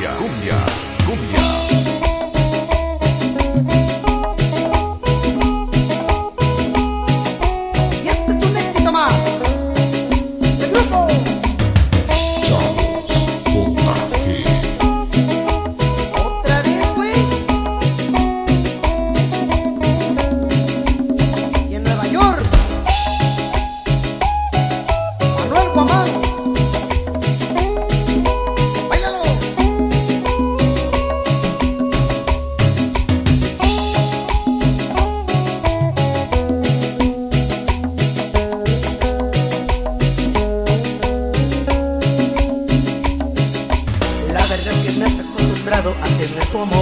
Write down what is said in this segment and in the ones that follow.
cumbia, cumbia, cumbia. Y este es un éxito más del grupo Chavos JG. otra vez, güey. Y en Nueva York, Manuel Guamán. Báilalo. La verdad es que me has acostumbrado a tener tu amor.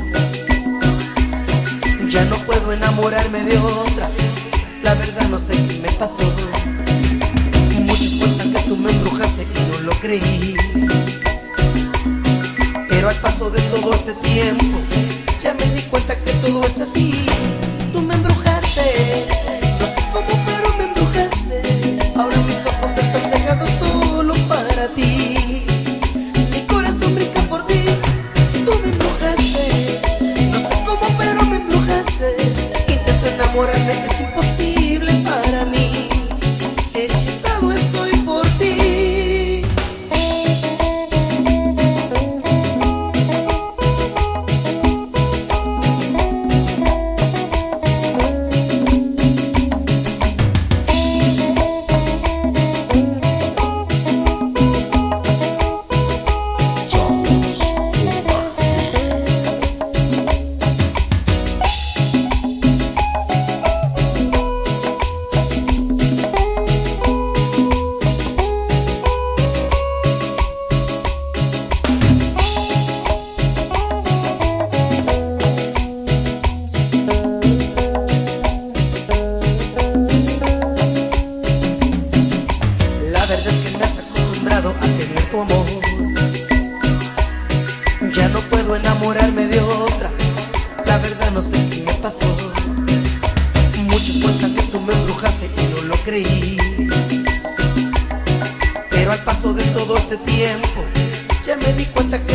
Ya no puedo enamorarme de otra. La verdad no sé qué me pasó. Muchos cuentan que tú me embrujaste y no lo creí. Pero al paso de todo este tiempo ya me di cuenta que todo es así. Tú me embrujaste, no sé cómo pero me embrujaste. Ahora mis ojos están cegados solo para ti. Mi corazón brinca por ti. Tú me embrujaste, no sé cómo pero me embrujaste. Intento enamorarme, es imposible para mí. Hechizado estoy por ti. Chavos JG. La verdad es que me has acostumbrado a tener tu amor. Ya no puedo enamorarme de otra. La verdad no sé qué me pasó. Muchos cuentan que tú me embrujaste y no lo creí. Pero al paso de todo este tiempo ya me di cuenta que